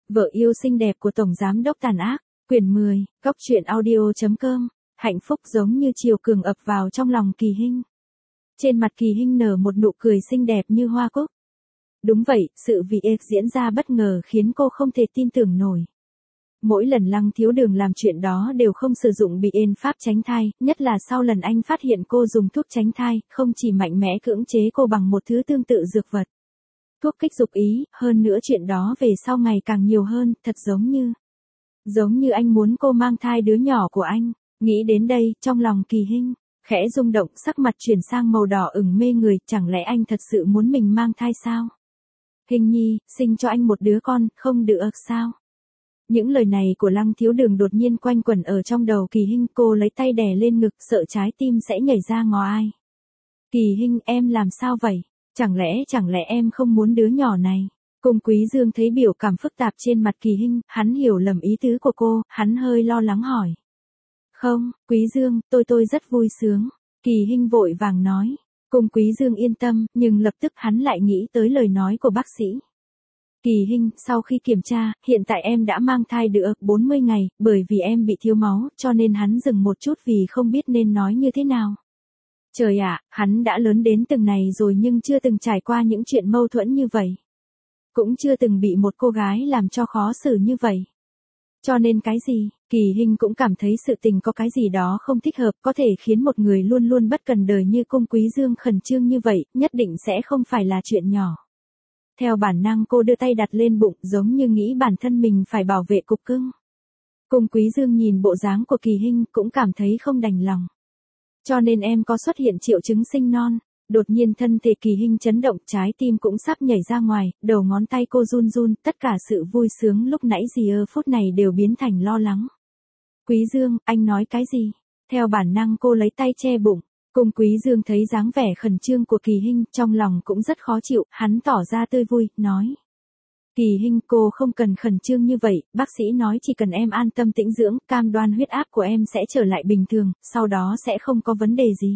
Vợ yêu xinh đẹp của Tổng Giám đốc tàn ác, quyển 10, Góc truyện audio.com, hạnh phúc giống như chiều cường ập vào trong lòng Kỳ Hinh. Trên mặt Kỳ Hinh nở một nụ cười xinh đẹp như hoa cúc. Đúng vậy, sự việc diễn ra bất ngờ khiến cô không thể tin tưởng nổi. Mỗi lần Lăng Thiếu Đường làm chuyện đó đều không sử dụng biện pháp tránh thai, nhất là sau lần anh phát hiện cô dùng thuốc tránh thai, không chỉ mạnh mẽ cưỡng chế cô bằng một thứ tương tự dược vật. Thuốc kích dục ý, hơn nữa chuyện đó về sau ngày càng nhiều hơn, thật giống như anh muốn cô mang thai đứa nhỏ của anh. Nghĩ đến đây, trong lòng Kỳ Hinh khẽ rung động, sắc mặt chuyển sang màu đỏ ửng mê người, chẳng lẽ anh thật sự muốn mình mang thai sao? Hinh nhi, sinh cho anh một đứa con, không được sao? Những lời này của Lăng Thiếu Đường đột nhiên quanh quẩn ở trong đầu Kỳ Hinh, cô lấy tay đè lên ngực, sợ trái tim sẽ nhảy ra ngò ai. Kỳ Hinh, em làm sao vậy? Chẳng lẽ em không muốn đứa nhỏ này? Cung Quý Dương thấy biểu cảm phức tạp trên mặt Kỳ Hinh, hắn hiểu lầm ý tứ của cô, hắn hơi lo lắng hỏi. Không, Quý Dương, tôi rất vui sướng. Kỳ Hinh vội vàng nói. Cung Quý Dương yên tâm, nhưng lập tức hắn lại nghĩ tới lời nói của bác sĩ. Kỳ Hinh, sau khi kiểm tra, hiện tại em đã mang thai được 40 ngày, bởi vì em bị thiếu máu, cho nên hắn dừng một chút vì không biết nên nói như thế nào. Trời ạ, hắn đã lớn đến từng này rồi nhưng chưa từng trải qua những chuyện mâu thuẫn như vậy. Cũng chưa từng bị một cô gái làm cho khó xử như vậy. Cho nên cái gì, Kỳ Hinh cũng cảm thấy sự tình có cái gì đó không thích hợp, có thể khiến một người luôn luôn bất cần đời như Cung Quý Dương khẩn trương như vậy, nhất định sẽ không phải là chuyện nhỏ. Theo bản năng cô đưa tay đặt lên bụng, giống như nghĩ bản thân mình phải bảo vệ cục cưng. Cung Quý Dương nhìn bộ dáng của Kỳ Hinh cũng cảm thấy không đành lòng. Cho nên em có xuất hiện triệu chứng sinh non. Đột nhiên thân thể Kỳ Hinh chấn động, trái tim cũng sắp nhảy ra ngoài, đầu ngón tay cô run run, tất cả sự vui sướng lúc nãy giờ phút này đều biến thành lo lắng. Quý Dương, anh nói cái gì? Theo bản năng cô lấy tay che bụng. Cung Quý Dương thấy dáng vẻ khẩn trương của Kỳ Hinh, trong lòng cũng rất khó chịu, hắn tỏ ra tươi vui, nói. Kỳ Hinh, cô không cần khẩn trương như vậy, bác sĩ nói chỉ cần em an tâm tĩnh dưỡng, cam đoan huyết áp của em sẽ trở lại bình thường, sau đó sẽ không có vấn đề gì.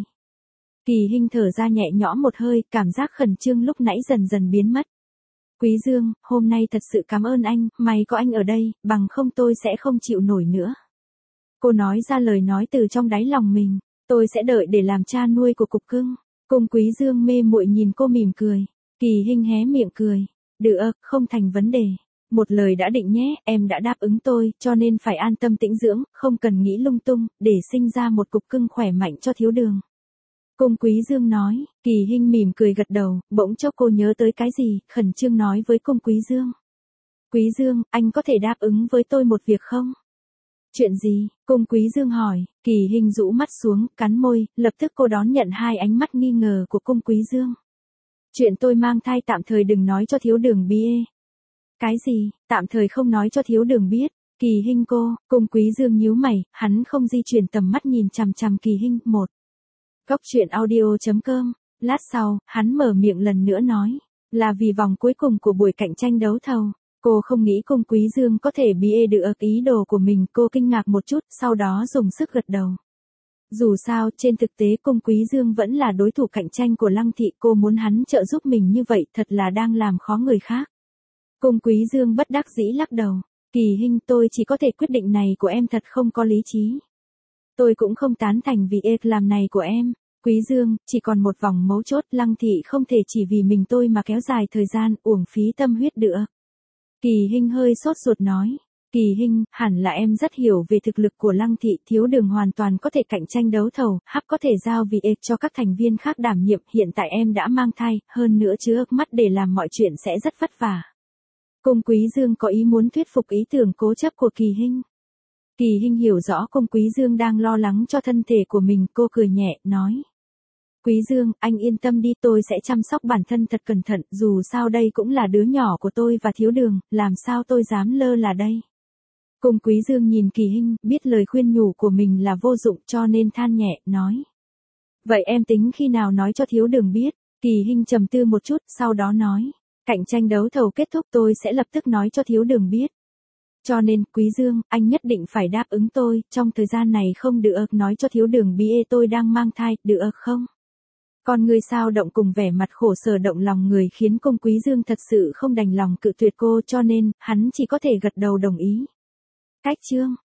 Kỳ Hinh thở ra nhẹ nhõm một hơi, cảm giác khẩn trương lúc nãy dần dần biến mất. Quý Dương, hôm nay thật sự cảm ơn anh, may có anh ở đây, bằng không tôi sẽ không chịu nổi nữa. Cô nói ra lời nói từ trong đáy lòng mình, tôi sẽ đợi để làm cha nuôi của cục cưng. Cung Quý Dương mê muội nhìn cô mỉm cười. Kỳ Hinh hé miệng cười. Được, không thành vấn đề. Một lời đã định nhé, em đã đáp ứng tôi, cho nên phải an tâm tĩnh dưỡng, không cần nghĩ lung tung, để sinh ra một cục cưng khỏe mạnh cho Thiếu Đường. Cung Quý Dương nói, Kỳ Hinh mỉm cười gật đầu, bỗng chốc cô nhớ tới cái gì, khẩn trương nói với Cung Quý Dương. Quý Dương, anh có thể đáp ứng với tôi một việc không? Chuyện gì? Cung Quý Dương hỏi, Kỳ Hinh rũ mắt xuống, cắn môi, lập tức cô đón nhận hai ánh mắt nghi ngờ của Cung Quý Dương. Chuyện tôi mang thai tạm thời đừng nói cho Thiếu Đường biết. Cái gì, tạm thời không nói cho Thiếu Đường biết? Kỳ Hinh Cung Quý Dương nhíu mày, hắn không di chuyển tầm mắt nhìn chằm chằm Kỳ Hinh. Một. Góc truyện audio.com, lát sau, hắn mở miệng lần nữa nói, là vì vòng cuối cùng của buổi cạnh tranh đấu thầu. Cô không nghĩ Cung Quý Dương có thể bia được ý đồ của mình, cô kinh ngạc một chút, sau đó dùng sức gật đầu. Dù sao, trên thực tế Cung Quý Dương vẫn là đối thủ cạnh tranh của Lăng Thị, cô muốn hắn trợ giúp mình như vậy, thật là đang làm khó người khác. Cung Quý Dương bất đắc dĩ lắc đầu, Kỳ Hinh, tôi chỉ có thể quyết định này của em thật không có lý trí. Tôi cũng không tán thành việc làm này của em. Quý Dương, chỉ còn một vòng mấu chốt, Lăng Thị không thể chỉ vì mình tôi mà kéo dài thời gian, uổng phí tâm huyết được. Kỳ Hinh hơi sốt ruột nói. Kỳ Hinh, hẳn là em rất hiểu về thực lực của Lăng Thị, Thiếu Đường hoàn toàn có thể cạnh tranh đấu thầu, hắc có thể giao việc cho các thành viên khác đảm nhiệm, hiện tại em đã mang thai, hơn nữa chứa mắt để làm mọi chuyện sẽ rất vất vả. Cung Quý Dương có ý muốn thuyết phục ý tưởng cố chấp của Kỳ Hinh. Kỳ Hinh hiểu rõ Cung Quý Dương đang lo lắng cho thân thể của mình, cô cười nhẹ, nói. Quý Dương, anh yên tâm đi, tôi sẽ chăm sóc bản thân thật cẩn thận, dù sao đây cũng là đứa nhỏ của tôi và Thiếu Đường, làm sao tôi dám lơ là đây. Cung Quý Dương nhìn Kỳ Hinh, biết lời khuyên nhủ của mình là vô dụng cho nên than nhẹ, nói. Vậy em tính khi nào nói cho Thiếu Đường biết? Kỳ Hinh trầm tư một chút, sau đó nói. Cạnh tranh đấu thầu kết thúc tôi sẽ lập tức nói cho Thiếu Đường biết. Cho nên, Quý Dương, anh nhất định phải đáp ứng tôi, trong thời gian này không được nói cho Thiếu Đường biết tôi đang mang thai, được không? Con ngươi sao động cùng vẻ mặt khổ sở động lòng người khiến Cung Quý Dương thật sự không đành lòng cự tuyệt cô cho nên, hắn chỉ có thể gật đầu đồng ý. Cách chương